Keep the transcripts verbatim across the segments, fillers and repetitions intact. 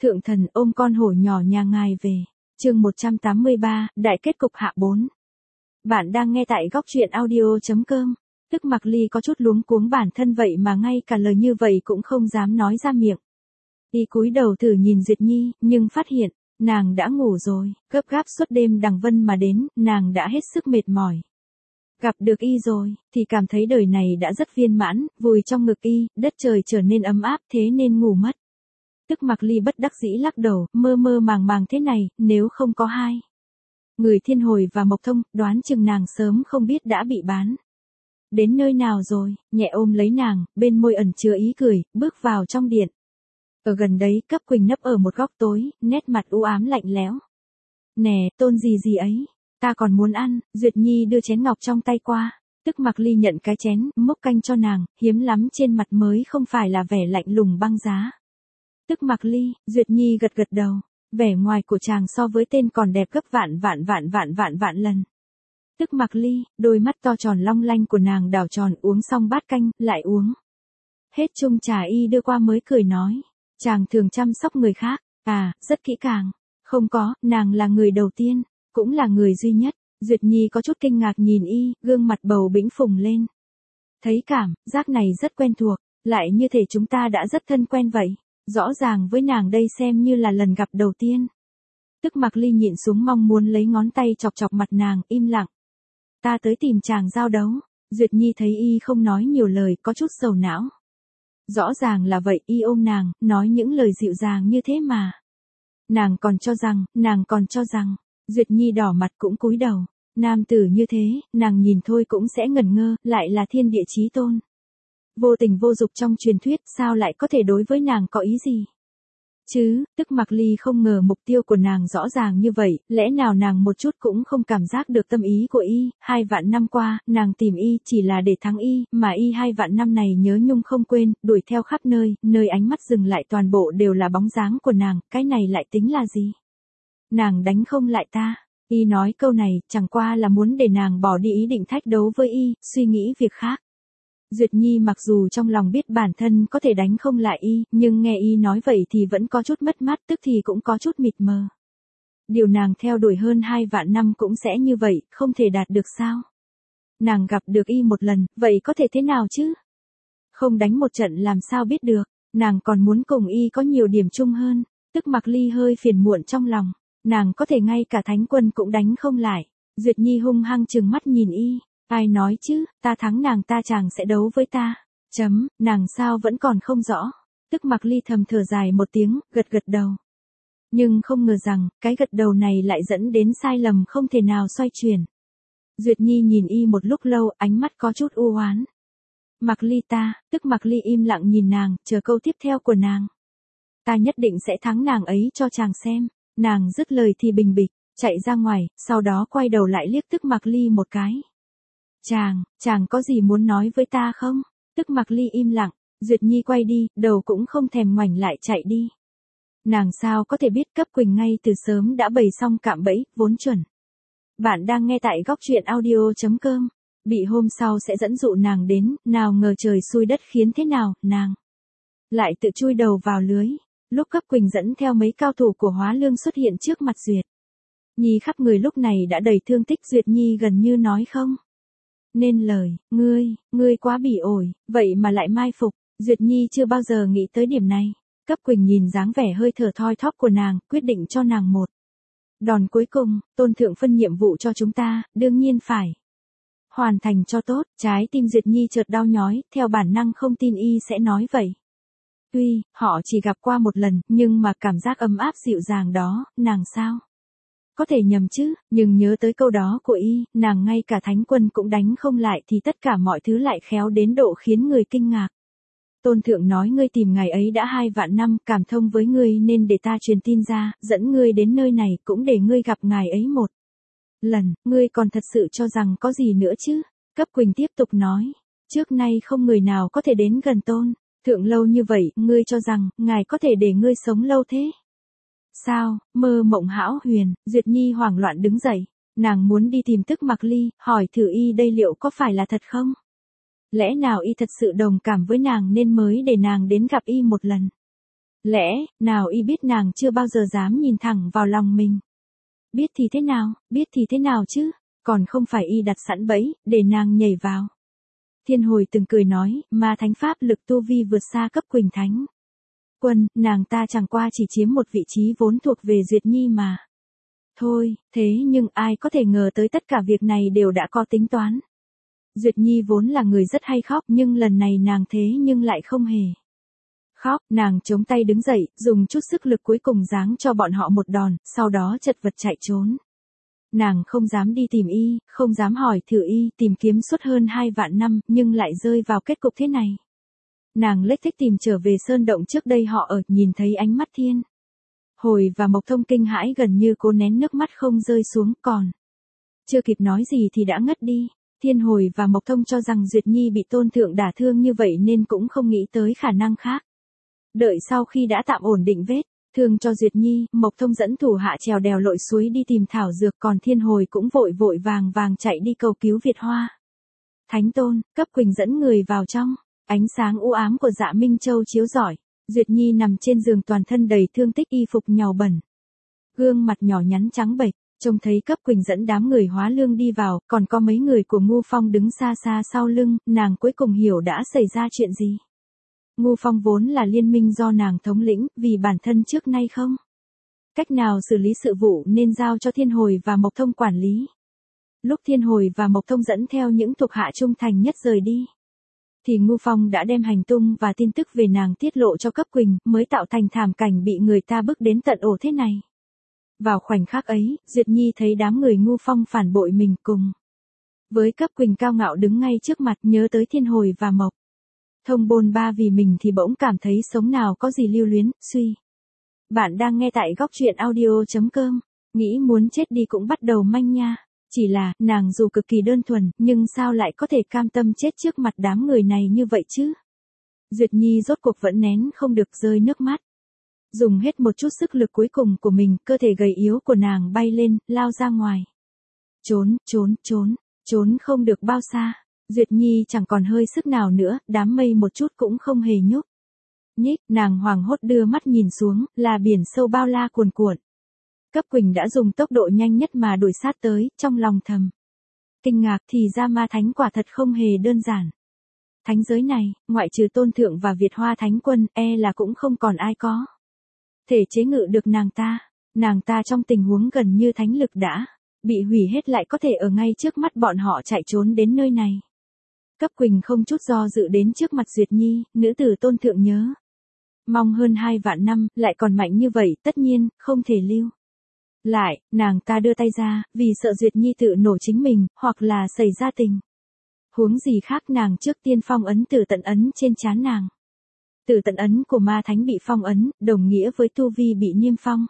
Thượng thần ôm con hổ nhỏ nhà ngài về. Chương một trăm tám mươi ba, đại kết cục hạ bốn. Bạn đang nghe tại góc truyện audio chấm com. Tức Mặc Ly có chút luống cuống bản thân vậy mà ngay cả lời như vậy cũng không dám nói ra miệng. Y cúi đầu thử nhìn Duyệt Nhi, nhưng phát hiện, nàng đã ngủ rồi, gấp gáp suốt đêm đằng vân mà đến, nàng đã hết sức mệt mỏi. Gặp được Y rồi, thì cảm thấy đời này đã rất viên mãn, vùi trong ngực Y, đất trời trở nên ấm áp thế nên ngủ mất. Tức Mặc Ly bất đắc dĩ lắc đầu, mơ mơ màng màng thế này, nếu không có hai người Thiên Hồi và Mộc Thông, đoán chừng nàng sớm không biết đã bị bán. Đến nơi nào rồi, nhẹ ôm lấy nàng, bên môi ẩn chứa ý cười, bước vào trong điện. Ở gần đấy, Cấp Quỳnh nấp ở một góc tối, nét mặt u ám lạnh lẽo. Nè, tôn gì gì ấy, ta còn muốn ăn. Duyệt Nhi đưa chén ngọc trong tay qua. Tức Mặc Ly nhận cái chén, múc canh cho nàng, hiếm lắm trên mặt mới không phải là vẻ lạnh lùng băng giá. Tức Mặc Ly, Duyệt Nhi gật gật đầu, vẻ ngoài của chàng so với tên còn đẹp gấp vạn vạn vạn vạn vạn vạn lần. Tức Mặc Ly, đôi mắt to tròn long lanh của nàng đảo tròn, uống xong bát canh, lại uống hết chung trà Y đưa qua mới cười nói, chàng thường chăm sóc người khác, à, rất kỹ càng. Không có, nàng là người đầu tiên, cũng là người duy nhất. Duyệt Nhi có chút kinh ngạc nhìn Y, gương mặt bầu bĩnh phồng lên. Thấy cảm giác này rất quen thuộc, lại như thể chúng ta đã rất thân quen vậy. Rõ ràng với nàng đây xem như là lần gặp đầu tiên. Tức Mặc Ly nhịn xuống mong muốn lấy ngón tay chọc chọc mặt nàng, im lặng. Ta tới tìm chàng giao đấu. Duyệt Nhi thấy Y không nói nhiều lời, có chút sầu não. Rõ ràng là vậy, Y ôm nàng, nói những lời dịu dàng như thế mà. Nàng còn cho rằng, nàng còn cho rằng, Duyệt Nhi đỏ mặt cũng cúi đầu. Nam tử như thế, nàng nhìn thôi cũng sẽ ngẩn ngơ, lại là thiên địa chí tôn. Vô tình vô dục trong truyền thuyết, sao lại có thể đối với nàng có ý gì? Chứ, Tức Mặc Ly không ngờ mục tiêu của nàng rõ ràng như vậy, lẽ nào nàng một chút cũng không cảm giác được tâm ý của Y, hai vạn năm qua, nàng tìm Y chỉ là để thắng Y, mà Y hai vạn năm này nhớ nhung không quên, đuổi theo khắp nơi, nơi ánh mắt dừng lại toàn bộ đều là bóng dáng của nàng, cái này lại tính là gì? Nàng đánh không lại ta. Y nói câu này, chẳng qua là muốn để nàng bỏ đi ý định thách đấu với Y, suy nghĩ việc khác. Duyệt Nhi mặc dù trong lòng biết bản thân có thể đánh không lại Y, nhưng nghe Y nói vậy thì vẫn có chút mất mát, tức thì cũng có chút mịt mờ. Điều nàng theo đuổi hơn hai vạn năm cũng sẽ như vậy, không thể đạt được sao? Nàng gặp được Y một lần, vậy có thể thế nào chứ? Không đánh một trận làm sao biết được, nàng còn muốn cùng Y có nhiều điểm chung hơn. Tức Mặc Ly hơi phiền muộn trong lòng, nàng có thể ngay cả thánh quân cũng đánh không lại. Duyệt Nhi hung hăng trừng mắt nhìn Y. Ai nói chứ, ta thắng nàng ta chàng sẽ đấu với ta. Chấm, nàng sao vẫn còn không rõ. Tức Mặc Ly thầm thở dài một tiếng, gật gật đầu. Nhưng không ngờ rằng, cái gật đầu này lại dẫn đến sai lầm không thể nào xoay chuyển. Duyệt Nhi nhìn Y một lúc lâu, ánh mắt có chút u oán. Mặc Ly ta, Tức Mặc Ly im lặng nhìn nàng, chờ câu tiếp theo của nàng. Ta nhất định sẽ thắng nàng ấy cho chàng xem. Nàng dứt lời thì bình bịch, chạy ra ngoài, sau đó quay đầu lại liếc Tức Mặc Ly một cái. Chàng, chàng có gì muốn nói với ta không? Tức Mặc Ly im lặng, Duyệt Nhi quay đi, đầu cũng không thèm ngoảnh lại chạy đi. Nàng sao có thể biết Cấp Quỳnh ngay từ sớm đã bày xong cạm bẫy, vốn chuẩn. Bạn đang nghe tại góc truyện audio chấm com. Bị hôm sau sẽ dẫn dụ nàng đến, nào ngờ trời xui đất khiến thế nào, nàng lại tự chui đầu vào lưới. Lúc Cấp Quỳnh dẫn theo mấy cao thủ của Hóa Lương xuất hiện trước mặt Duyệt Nhi khắp người lúc này đã đầy thương tích, Duyệt Nhi gần như nói không nên lời, ngươi, ngươi quá bỉ ổi, vậy mà lại mai phục. Duyệt Nhi chưa bao giờ nghĩ tới điểm này. Cấp Quỳnh nhìn dáng vẻ hơi thở thoi thóp của nàng, quyết định cho nàng một đòn cuối cùng. Tôn thượng phân nhiệm vụ cho chúng ta, đương nhiên phải hoàn thành cho tốt. Trái tim Duyệt Nhi chợt đau nhói, theo bản năng không tin Y sẽ nói vậy. Tuy, họ chỉ gặp qua một lần, nhưng mà cảm giác ấm áp dịu dàng đó, nàng sao có thể nhầm chứ, nhưng nhớ tới câu đó của Y, nàng ngay cả thánh quân cũng đánh không lại thì tất cả mọi thứ lại khéo đến độ khiến người kinh ngạc. Tôn thượng nói ngươi tìm ngày ấy đã hai vạn năm, cảm thông với ngươi nên để ta truyền tin ra, dẫn ngươi đến nơi này cũng để ngươi gặp ngài ấy một lần, ngươi còn thật sự cho rằng có gì nữa chứ? Cấp Quỳnh tiếp tục nói, trước nay không người nào có thể đến gần Tôn thượng lâu như vậy, ngươi cho rằng, ngài có thể để ngươi sống lâu thế? Sao, mơ mộng hão huyền. Duyệt Nhi hoảng loạn đứng dậy, nàng muốn đi tìm Tức Mặc Ly, hỏi thử Y đây liệu có phải là thật không? Lẽ nào Y thật sự đồng cảm với nàng nên mới để nàng đến gặp Y một lần? Lẽ, nào y biết nàng chưa bao giờ dám nhìn thẳng vào lòng mình. Biết thì thế nào, biết thì thế nào chứ, còn không phải y đặt sẵn bẫy, để nàng nhảy vào. Thiên Hồi từng cười nói, ma thánh pháp lực tu vi vượt xa cấp Quỳnh Thánh Quân, nàng ta chẳng qua chỉ chiếm một vị trí vốn thuộc về Duyệt Nhi mà. Thôi, thế nhưng ai có thể ngờ tới tất cả việc này đều đã có tính toán. Duyệt Nhi vốn là người rất hay khóc nhưng lần này nàng thế nhưng lại không hề khóc, nàng chống tay đứng dậy, dùng chút sức lực cuối cùng giáng cho bọn họ một đòn, sau đó chật vật chạy trốn. Nàng không dám đi tìm y, không dám hỏi thử y, tìm kiếm suốt hơn hai vạn năm, nhưng lại rơi vào kết cục thế này. Nàng lếch thếch tìm trở về sơn động trước đây họ ở, nhìn thấy ánh mắt Thiên Hồi và Mộc Thông kinh hãi gần như cố nén nước mắt không rơi xuống, còn chưa kịp nói gì thì đã ngất đi. Thiên Hồi và Mộc Thông cho rằng Duyệt Nhi bị Tôn Thượng đả thương như vậy nên cũng không nghĩ tới khả năng khác. Đợi sau khi đã tạm ổn định vết thương cho Duyệt Nhi, Mộc Thông dẫn thủ hạ trèo đèo lội suối đi tìm thảo dược, còn Thiên Hồi cũng vội vội vàng vàng chạy đi cầu cứu Việt Hoa Thánh Tôn. Cấp Quỳnh dẫn người vào trong, ánh sáng u ám của Dạ Minh Châu chiếu rọi. Duyệt Nhi nằm trên giường toàn thân đầy thương tích, y phục nhàu bẩn, gương mặt nhỏ nhắn trắng bệch. Trông thấy Cấp Quỳnh dẫn đám người Hóa Lương đi vào, còn có mấy người của Ngu Phong đứng xa xa sau lưng, nàng cuối cùng hiểu đã xảy ra chuyện gì. Ngu Phong vốn là liên minh do nàng thống lĩnh, vì bản thân trước nay không cách nào xử lý sự vụ nên giao cho Thiên Hồi và Mộc Thông quản lý. Lúc Thiên Hồi và Mộc Thông dẫn theo những thuộc hạ trung thành nhất rời đi, thì Ngu Phong đã đem hành tung và tin tức về nàng tiết lộ cho Cấp Quỳnh, mới tạo thành thảm cảnh bị người ta bức đến tận ổ thế này. Vào khoảnh khắc ấy, Duyệt Nhi thấy đám người Ngu Phong phản bội mình cùng với Cấp Quỳnh cao ngạo đứng ngay trước mặt, nhớ tới Thiên Hồi và Mộc Thông bôn ba vì mình thì bỗng cảm thấy sống nào có gì lưu luyến, suy. Bạn đang nghe tại góc truyện audio.com, nghĩ muốn chết đi cũng bắt đầu manh nha. Chỉ là, nàng dù cực kỳ đơn thuần, nhưng sao lại có thể cam tâm chết trước mặt đám người này như vậy chứ? Duyệt Nhi rốt cuộc vẫn nén không được rơi nước mắt. Dùng hết một chút sức lực cuối cùng của mình, cơ thể gầy yếu của nàng bay lên, lao ra ngoài. Trốn, trốn, trốn, trốn không được bao xa. Duyệt Nhi chẳng còn hơi sức nào nữa, đám mây một chút cũng không hề nhúc nhích, nàng hoảng hốt đưa mắt nhìn xuống, là biển sâu bao la cuồn cuộn. Cấp Quỳnh đã dùng tốc độ nhanh nhất mà đuổi sát tới, trong lòng thầm kinh ngạc, thì ra ma thánh quả thật không hề đơn giản. Thánh giới này, ngoại trừ Tôn Thượng và Việt Hoa Thánh Quân, e là cũng không còn ai có thể chế ngự được nàng ta. Nàng ta trong tình huống gần như thánh lực đã bị hủy hết lại có thể ở ngay trước mắt bọn họ chạy trốn đến nơi này. Cấp Quỳnh không chút do dự đến trước mặt Duyệt Nhi, nữ tử Tôn Thượng nhớ mong hơn hai vạn năm, lại còn mạnh như vậy, tất nhiên, không thể lưu lại. Nàng ta đưa tay ra, vì sợ Duyệt Nhi tự nổ chính mình, hoặc là xảy ra tình huống gì khác. Nàng trước tiên phong ấn Tử Tận ấn trên trán nàng. Tử Tận ấn của ma thánh bị phong ấn, đồng nghĩa với tu vi bị niêm phong.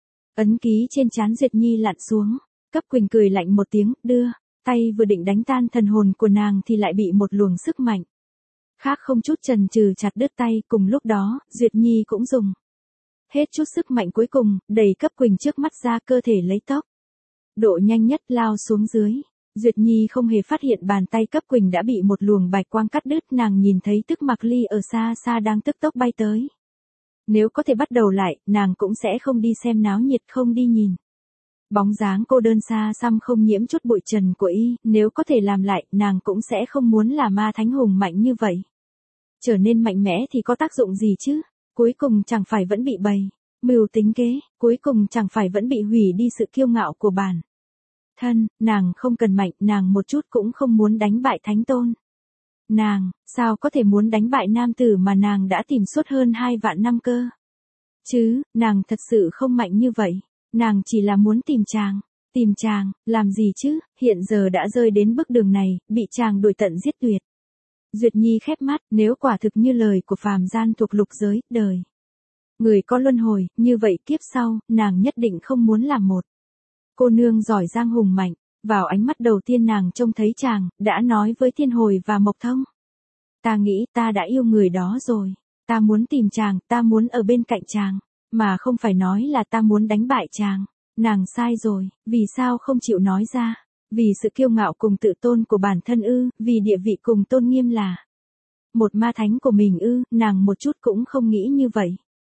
Ấn ký trên trán Duyệt Nhi lặn xuống. Cấp Quỳnh cười lạnh một tiếng, đưa tay vừa định đánh tan thần hồn của nàng thì lại bị một luồng sức mạnh khác không chút chần chừ chặt đứt tay. Cùng lúc đó, Duyệt Nhi cũng dùng hết chút sức mạnh cuối cùng, đẩy Cấp Quỳnh trước mắt ra, cơ thể lấy tốc độ nhanh nhất lao xuống dưới. Duyệt Nhi không hề phát hiện bàn tay Cấp Quỳnh đã bị một luồng bạch quang cắt đứt. Nàng nhìn thấy Tức Mặc Ly ở xa xa đang tức tốc bay tới. Nếu có thể bắt đầu lại, nàng cũng sẽ không đi xem náo nhiệt, không đi nhìn bóng dáng cô đơn xa xăm không nhiễm chút bụi trần của y. Nếu có thể làm lại, nàng cũng sẽ không muốn là ma thánh hùng mạnh như vậy. Trở nên mạnh mẽ thì có tác dụng gì chứ? Cuối cùng chẳng phải vẫn bị bày mưu tính kế, cuối cùng chẳng phải vẫn bị hủy đi sự kiêu ngạo của bản thân. Nàng không cần mạnh, nàng một chút cũng không muốn đánh bại Thánh Tôn. Nàng, sao có thể muốn đánh bại nam tử mà nàng đã tìm suốt hơn hai vạn năm cơ? Chứ, nàng thật sự không mạnh như vậy. Nàng chỉ là muốn tìm chàng. Tìm chàng, làm gì chứ, hiện giờ đã rơi đến bước đường này, bị chàng đuổi tận giết tuyệt. Duyệt Nhi khép mắt, nếu quả thực như lời của phàm gian thuộc lục giới, đời người có luân hồi, như vậy kiếp sau, nàng nhất định không muốn làm một cô nương giỏi giang hùng mạnh. Vào ánh mắt đầu tiên nàng trông thấy chàng, đã nói với Thiên Hồi và Mộc Thông. Ta nghĩ ta đã yêu người đó rồi. Ta muốn tìm chàng, ta muốn ở bên cạnh chàng. Mà không phải nói là ta muốn đánh bại chàng. Nàng sai rồi, vì sao không chịu nói ra? Vì sự kiêu ngạo cùng tự tôn của bản thân ư, vì địa vị cùng tôn nghiêm là một ma thánh của mình ư, nàng một chút cũng không nghĩ như vậy.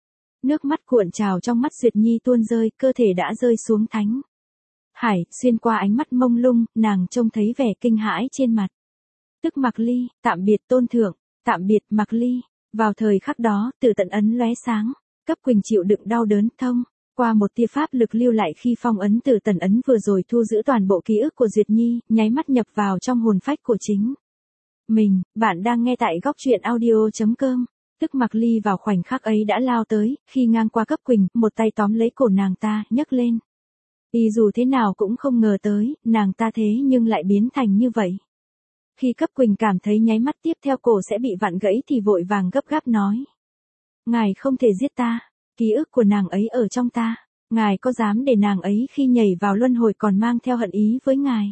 Nước mắt cuộn trào trong mắt Duyệt Nhi tuôn rơi, cơ thể đã rơi xuống thánh hải, xuyên qua ánh mắt mông lung, nàng trông thấy vẻ kinh hãi trên mặt. Tức Mặc Ly, tạm biệt Tôn Thượng, tạm biệt Mặc Ly. Vào thời khắc đó, Từ Tận ấn lóe sáng, Cấp Quỳnh chịu đựng đau đớn thông qua một tia pháp lực lưu lại khi phong ấn Từ Tận ấn vừa rồi thu giữ toàn bộ ký ức của Duyệt Nhi, nháy mắt nhập vào trong hồn phách của chính mình. Bạn đang nghe tại góc truyện audio chấm com. Tức Mặc Ly vào khoảnh khắc ấy đã lao tới, khi ngang qua Cấp Quỳnh, một tay tóm lấy cổ nàng ta, nhấc lên. Y dù thế nào cũng không ngờ tới, nàng ta thế nhưng lại biến thành như vậy. Khi Cấp Quỳnh cảm thấy nháy mắt tiếp theo cổ sẽ bị vặn gãy thì vội vàng gấp gáp nói. Ngài không thể giết ta, ký ức của nàng ấy ở trong ta, ngài có dám để nàng ấy khi nhảy vào luân hồi còn mang theo hận ý với ngài?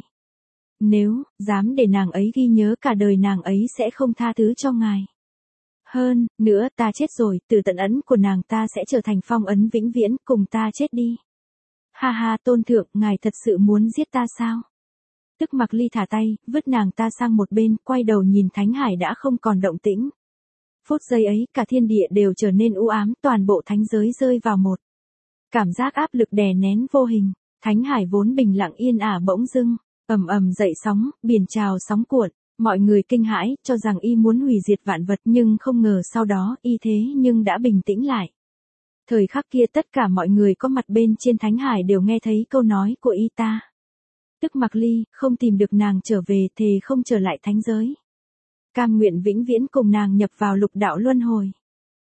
Nếu dám để nàng ấy ghi nhớ cả đời, nàng ấy sẽ không tha thứ cho ngài. Hơn nữa, ta chết rồi, Từ Tận ấn của nàng ta sẽ trở thành phong ấn vĩnh viễn, cùng ta chết đi. Ha ha, Tôn Thượng, ngài thật sự muốn giết ta sao? Tức Mặc Ly thả tay, vứt nàng ta sang một bên, quay đầu nhìn thánh hải đã không còn động tĩnh. Phút giây ấy, cả thiên địa đều trở nên u ám, toàn bộ thánh giới rơi vào một cảm giác áp lực đè nén vô hình. Thánh hải vốn bình lặng yên ả bỗng dưng ầm ầm dậy sóng, biển trào sóng cuộn. Mọi người kinh hãi, cho rằng y muốn hủy diệt vạn vật, nhưng không ngờ sau đó y thế nhưng đã bình tĩnh lại. Thời khắc kia tất cả mọi người có mặt bên trên thánh hải đều nghe thấy câu nói của y ta. Tức Mặc Ly, không tìm được nàng trở về, thề không trở lại thánh giới. Cam nguyện vĩnh viễn cùng nàng nhập vào lục đạo luân hồi.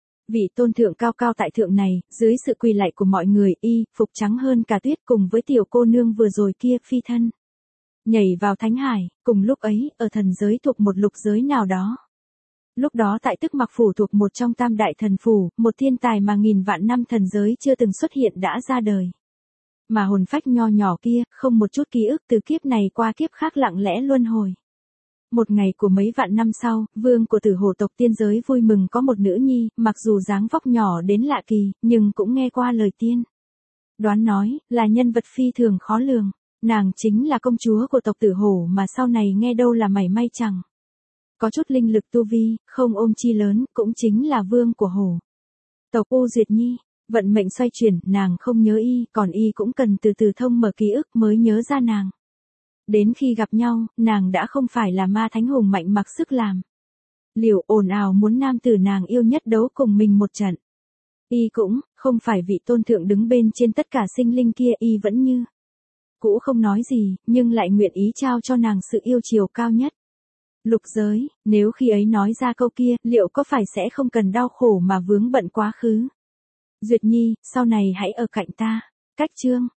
Vị Tôn Thượng cao cao tại thượng này, dưới sự quỳ lạy của mọi người, y phục trắng hơn cả tuyết cùng với tiểu cô nương vừa rồi kia phi thân. Nhảy vào thánh hải, cùng lúc ấy, ở thần giới thuộc một lục giới nào đó. Lúc đó tại Tức Mặc phủ thuộc một trong tam đại thần phủ, một thiên tài mà nghìn vạn năm thần giới chưa từng xuất hiện đã ra đời. Mà hồn phách nho nhỏ kia, không một chút ký ức từ kiếp này qua kiếp khác lặng lẽ luân hồi. Một ngày của mấy vạn năm sau, vương của Tử Hổ tộc tiên giới vui mừng có một nữ nhi, mặc dù dáng vóc nhỏ đến lạ kỳ, nhưng cũng nghe qua lời tiên đoán nói, là nhân vật phi thường khó lường. Nàng chính là công chúa của tộc Tử Hổ mà sau này nghe đâu là mảy may chẳng có chút linh lực tu vi, không ôm chi lớn, cũng chính là vương của Hổ tộc U Duyệt Nhi. Vận mệnh xoay chuyển, nàng không nhớ y, còn y cũng cần từ từ thông mở ký ức mới nhớ ra nàng. Đến khi gặp nhau, nàng đã không phải là ma thánh hùng mạnh mặc sức làm liều ồn ào muốn nam tử nàng yêu nhất đấu cùng mình một trận. Y cũng không phải vị Tôn Thượng đứng bên trên tất cả sinh linh kia, y vẫn như cũ không nói gì, nhưng lại nguyện ý trao cho nàng sự yêu chiều cao nhất. Lục giới, nếu khi ấy nói ra câu kia, liệu có phải sẽ không cần đau khổ mà vướng bận quá khứ? Duyệt Nhi, sau này hãy ở cạnh ta. Cách chương